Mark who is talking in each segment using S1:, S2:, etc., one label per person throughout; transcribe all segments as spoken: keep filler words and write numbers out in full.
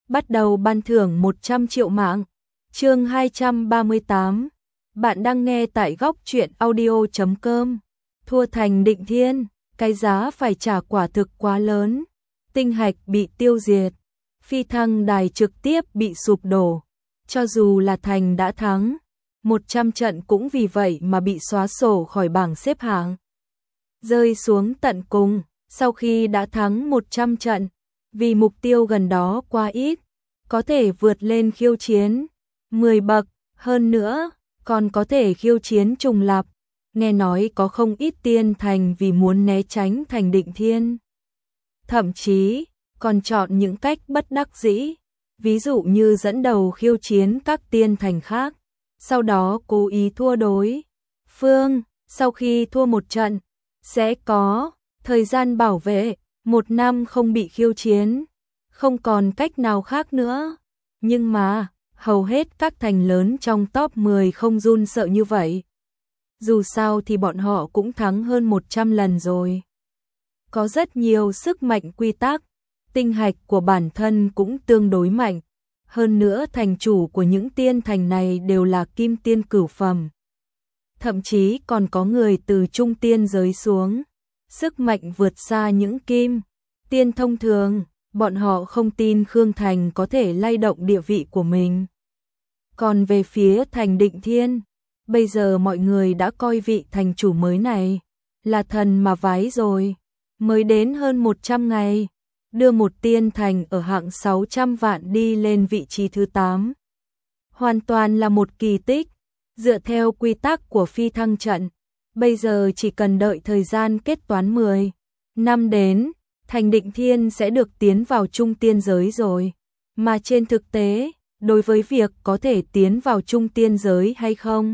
S1: bắt đầu ban thưởng một trăm triệu mạng. Chương hai trăm ba mươi tám. Bạn đang nghe tại góc truyện audio chấm com. Thua Thành Định Thiên, cái giá phải trả quả thực quá lớn. Tinh hạch bị tiêu diệt, phi thăng đài trực tiếp bị sụp đổ. Cho dù là Thành đã thắng, một trăm trận cũng vì vậy mà bị xóa sổ khỏi bảng xếp hạng. Rơi xuống tận cùng, sau khi đã thắng một trăm trận, vì mục tiêu gần đó quá ít, có thể vượt lên khiêu chiến mười bậc, hơn nữa, còn có thể khiêu chiến trùng lặp. Nghe nói có không ít tiên thành vì muốn né tránh Thành Định Thiên. Thậm chí, còn chọn những cách bất đắc dĩ, ví dụ như dẫn đầu khiêu chiến các tiên thành khác, sau đó cố ý thua đối phương, sau khi thua một trận, sẽ có thời gian bảo vệ, một năm không bị khiêu chiến, không còn cách nào khác nữa. Nhưng mà, hầu hết các thành lớn trong top mười không run sợ như vậy. Dù sao thì bọn họ cũng thắng hơn một trăm lần rồi. Có rất nhiều sức mạnh quy tắc, tinh hạch của bản thân cũng tương đối mạnh. Hơn nữa thành chủ của những tiên thành này đều là kim tiên cửu phẩm. Thậm chí còn có người từ trung tiên giới xuống. Sức mạnh vượt xa những kim tiên thông thường, bọn họ không tin Khương Thành có thể lay động địa vị của mình. Còn về phía Thành Định Thiên, bây giờ mọi người đã coi vị thành chủ mới này là thần mà vái rồi. Mới đến hơn một trăm ngày, đưa một tiên thành ở hạng sáu trăm vạn đi lên vị trí thứ tám. Hoàn toàn là một kỳ tích, dựa theo quy tắc của phi thăng trận. Bây giờ chỉ cần đợi thời gian kết toán mười năm đến, Thành Định Thiên sẽ được tiến vào trung tiên giới rồi. Mà trên thực tế, đối với việc có thể tiến vào trung tiên giới hay không,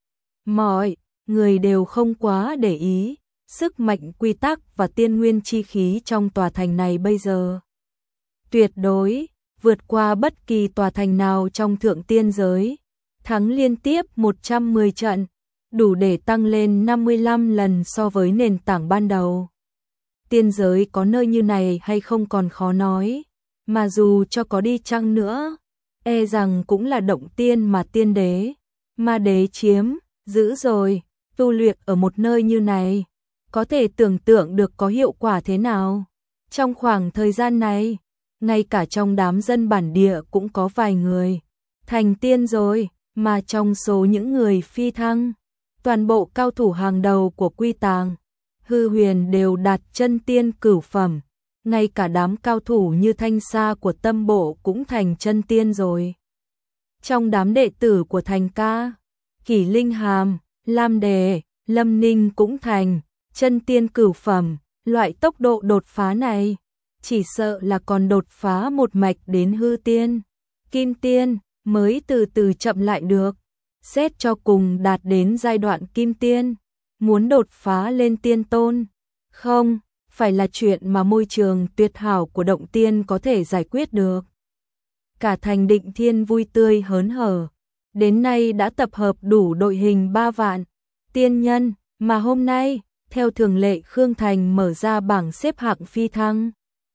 S1: mọi người đều không quá để ý. Sức mạnh quy tắc và tiên nguyên chi khí trong tòa thành này bây giờ tuyệt đối vượt qua bất kỳ tòa thành nào trong thượng tiên giới. Thắng liên tiếp một trăm mười trận, đủ để tăng lên năm mươi lăm lần so với nền tảng ban đầu. Tiên giới có nơi như này hay không còn khó nói, mà dù cho có đi chăng nữa, e rằng cũng là động tiên mà tiên đế, ma đế chiếm giữ rồi. Tu luyện ở một nơi như này, có thể tưởng tượng được có hiệu quả thế nào. Trong khoảng thời gian này, ngay cả trong đám dân bản địa cũng có vài người thành tiên rồi, mà trong số những người phi thăng, toàn bộ cao thủ hàng đầu của Quy Tàng, Hư Huyền đều đạt chân tiên cửu phẩm. Ngay cả đám cao thủ như Thanh Sa của Tâm Bộ cũng thành chân tiên rồi. Trong đám đệ tử của Thành Ca, Kỷ Linh Hàm, Lam Đề, Lâm Ninh cũng thành chân tiên cửu phẩm. Loại tốc độ đột phá này, chỉ sợ là còn đột phá một mạch đến hư tiên, kim tiên, mới từ từ chậm lại được. Xét cho cùng đạt đến giai đoạn kim tiên, muốn đột phá lên tiên tôn, không phải là chuyện mà môi trường tuyệt hảo của động tiên có thể giải quyết được. Cả Thành Định Thiên vui tươi hớn hở, đến nay đã tập hợp đủ đội hình ba vạn tiên nhân, mà hôm nay, theo thường lệ Khương Thành mở ra bảng xếp hạng phi thăng.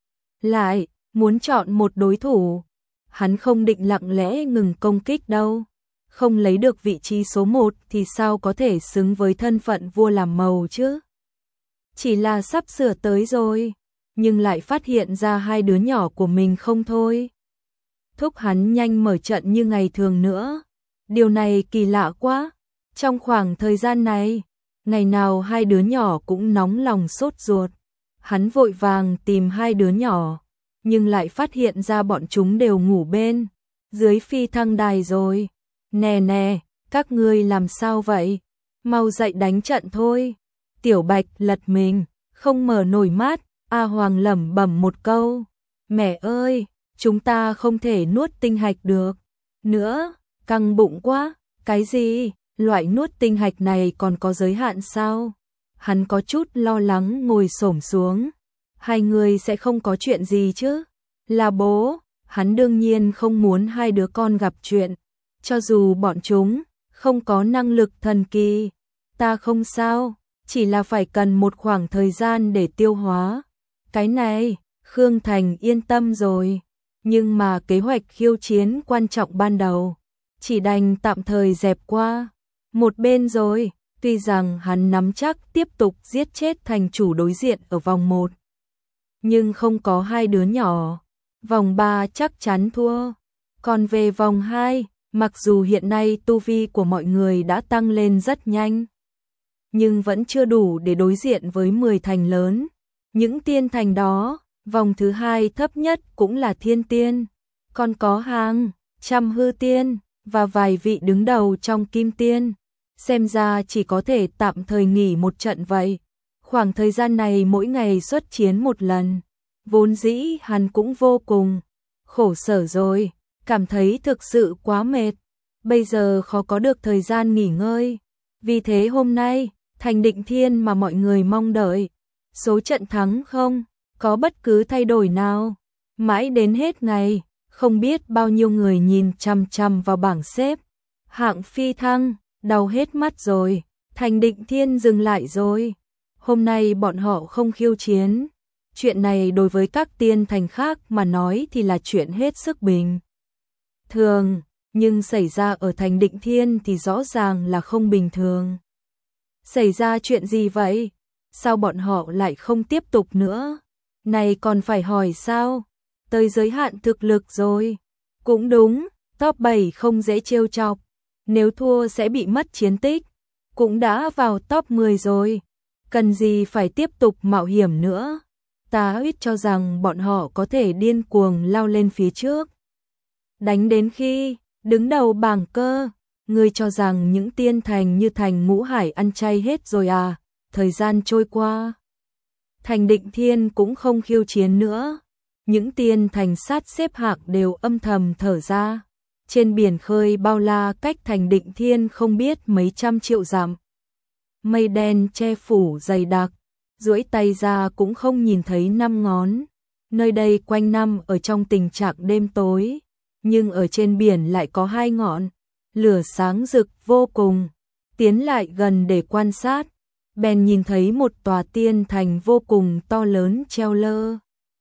S1: Lại, muốn chọn một đối thủ, hắn không định lặng lẽ ngừng công kích đâu. Không lấy được vị trí số một thì sao có thể xứng với thân phận vua làm màu chứ? Chỉ là sắp sửa tới rồi, nhưng lại phát hiện ra hai đứa nhỏ của mình không thôi. Thúc hắn nhanh mở trận như ngày thường nữa. Điều này kỳ lạ quá. Trong khoảng thời gian này, ngày nào hai đứa nhỏ cũng nóng lòng sốt ruột. Hắn vội vàng tìm hai đứa nhỏ, nhưng lại phát hiện ra bọn chúng đều ngủ bên dưới phi thăng đài rồi. Nè nè, các ngươi làm sao vậy? Mau dậy đánh trận thôi. Tiểu Bạch lật mình, không mở nổi mắt. A Hoàng lẩm bẩm một câu. Mẹ ơi, chúng ta không thể nuốt tinh hạch được nữa, căng bụng quá. Cái gì? Loại nuốt tinh hạch này còn có giới hạn sao? Hắn có chút lo lắng ngồi xổm xuống. Hai người sẽ không có chuyện gì chứ? Là bố, hắn đương nhiên không muốn hai đứa con gặp chuyện. Cho dù bọn chúng không có năng lực thần kỳ, ta không sao, chỉ là phải cần một khoảng thời gian để tiêu hóa. Cái này, Khương Thành yên tâm rồi. Nhưng mà kế hoạch khiêu chiến quan trọng ban đầu chỉ đành tạm thời dẹp qua một bên rồi, tuy rằng hắn nắm chắc tiếp tục giết chết thành chủ đối diện ở vòng một, nhưng không có hai đứa nhỏ, vòng ba chắc chắn thua. Còn về vòng hai, mặc dù hiện nay tu vi của mọi người đã tăng lên rất nhanh, nhưng vẫn chưa đủ để đối diện với mười thành lớn. Những tiên thành đó, vòng thứ hai thấp nhất cũng là thiên tiên, còn có hàng trăm hư tiên và vài vị đứng đầu trong kim tiên. Xem ra chỉ có thể tạm thời nghỉ một trận vậy. Khoảng thời gian này mỗi ngày xuất chiến một lần, vốn dĩ hắn cũng vô cùng khổ sở rồi, cảm thấy thực sự quá mệt, bây giờ khó có được thời gian nghỉ ngơi. Vì thế hôm nay, thành Định Thiên mà mọi người mong đợi, số trận thắng không có bất cứ thay đổi nào. Mãi đến hết ngày, không biết bao nhiêu người nhìn chằm chằm vào bảng xếp hạng phi thăng, đau hết mắt rồi. Thành Định Thiên dừng lại rồi. Hôm nay bọn họ không khiêu chiến. Chuyện này đối với các tiên thành khác mà nói thì là chuyện hết sức bình thường, nhưng xảy ra ở thành Định Thiên thì rõ ràng là không bình thường. Xảy ra chuyện gì vậy? Sao bọn họ lại không tiếp tục nữa? Này còn phải hỏi sao? Tới giới hạn thực lực rồi. Cũng đúng, top bảy không dễ trêu chọc. Nếu thua sẽ bị mất chiến tích. Cũng đã vào top mười rồi. Cần gì phải tiếp tục mạo hiểm nữa? Ta ít cho rằng bọn họ có thể điên cuồng lao lên phía trước. Đánh đến khi đứng đầu bảng cơ. Ngươi cho rằng những tiên thành như thành Ngũ Hải ăn chay hết rồi à? Thời gian trôi qua, thành Định Thiên cũng không khiêu chiến nữa. Những tiên thành sát xếp hạng đều âm thầm thở ra. Trên biển khơi bao la cách thành Định Thiên không biết mấy trăm triệu dặm. Mây đen che phủ dày đặc, duỗi tay ra cũng không nhìn thấy năm ngón. Nơi đây quanh năm ở trong tình trạng đêm tối, nhưng ở trên biển lại có hai ngọn lửa sáng rực vô cùng. Tiến lại gần để quan sát, bèn nhìn thấy một tòa tiên thành vô cùng to lớn treo lơ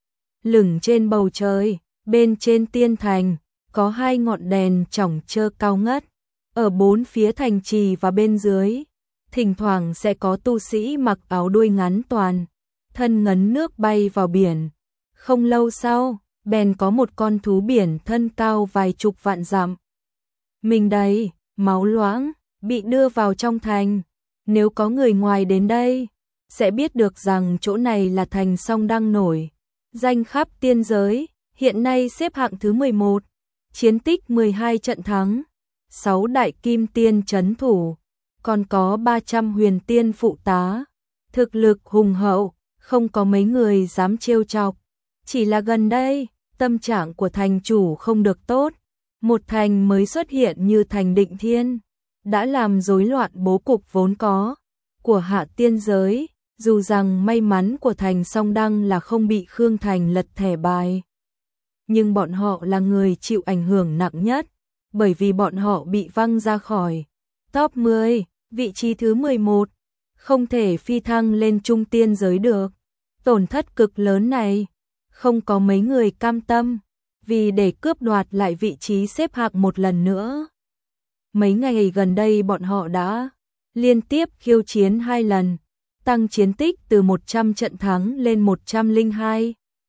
S1: lửng trên bầu trời. Bên trên tiên thành có hai ngọn đèn chỏng chơ cao ngất ở bốn phía thành trì và bên dưới. Thỉnh thoảng sẽ có tu sĩ mặc áo đuôi ngắn toàn thân ngấn nước bay vào biển. Không lâu sau, bèn có một con thú biển thân cao vài chục vạn dặm, mình đầy máu loãng, bị đưa vào trong thành. Nếu có người ngoài đến đây, sẽ biết được rằng chỗ này là thành Song Đăng nổi danh khắp tiên giới, hiện nay xếp hạng thứ mười một, chiến tích mười hai trận thắng, sáu đại kim tiên trấn thủ, còn có ba trăm huyền tiên phụ tá, thực lực hùng hậu, không có mấy người dám trêu chọc. Chỉ là gần đây, tâm trạng của thành chủ không được tốt, một thành mới xuất hiện như thành Định Thiên đã làm rối loạn bố cục vốn có của hạ tiên giới. Dù rằng may mắn của thành Song Đăng là không bị Khương Thành lật thẻ bài, nhưng bọn họ là người chịu ảnh hưởng nặng nhất, bởi vì bọn họ bị văng ra khỏi top mười, vị trí thứ mười một, không thể phi thăng lên trung tiên giới được. Tổn thất cực lớn này, không có mấy người cam tâm, vì để cướp đoạt lại vị trí xếp hạng một lần nữa. Mấy ngày gần đây bọn họ đã liên tiếp khiêu chiến hai lần, tăng chiến tích từ một trăm trận thắng lên một trăm lẻ hai.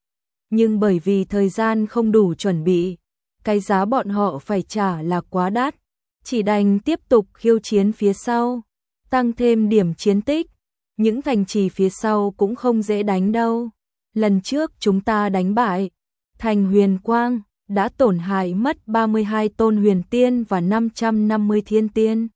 S1: Nhưng bởi vì thời gian không đủ chuẩn bị, cái giá bọn họ phải trả là quá đắt, chỉ đành tiếp tục khiêu chiến phía sau, tăng thêm điểm chiến tích. Những thành trì phía sau cũng không dễ đánh đâu. Lần trước chúng ta đánh bại thành Huyền Quang, đã tổn hại mất ba mươi hai tôn huyền tiên và năm trăm năm mươi thiên tiên.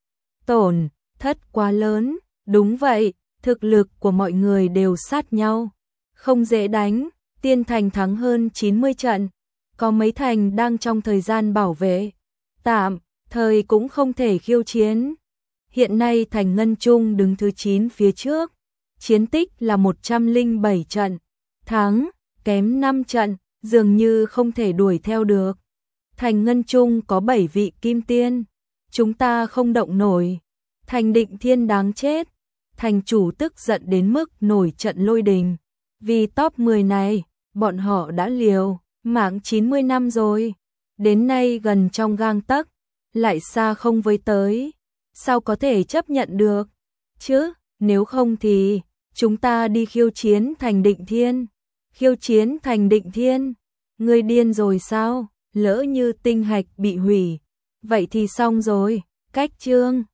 S1: Tổn thất quá lớn, đúng vậy, thực lực của mọi người đều sát nhau, không dễ đánh. Tiên thành thắng hơn chín mươi trận, có mấy thành đang trong thời gian bảo vệ tạm thời cũng không thể khiêu chiến. Hiện nay thành Ngân Trung đứng thứ chín phía trước, chiến tích là một trăm lẻ bảy trận, thắng kém năm trận, dường như không thể đuổi theo được. Thành Ngân Trung có bảy vị kim tiên, chúng ta không động nổi. Thành Định Thiên đáng chết. Thành chủ tức giận đến mức nổi trận lôi đình, vì top mười này, bọn họ đã liều Mạng chín mươi năm rồi, đến nay gần trong gang tấc, lại xa không với tới, sao có thể chấp nhận được, chứ, nếu không thì, chúng ta đi khiêu chiến thành Định Thiên. Khiêu chiến thành Định Thiên, ngươi điên rồi sao, lỡ như tinh hạch bị hủy, vậy thì xong rồi, cách chương.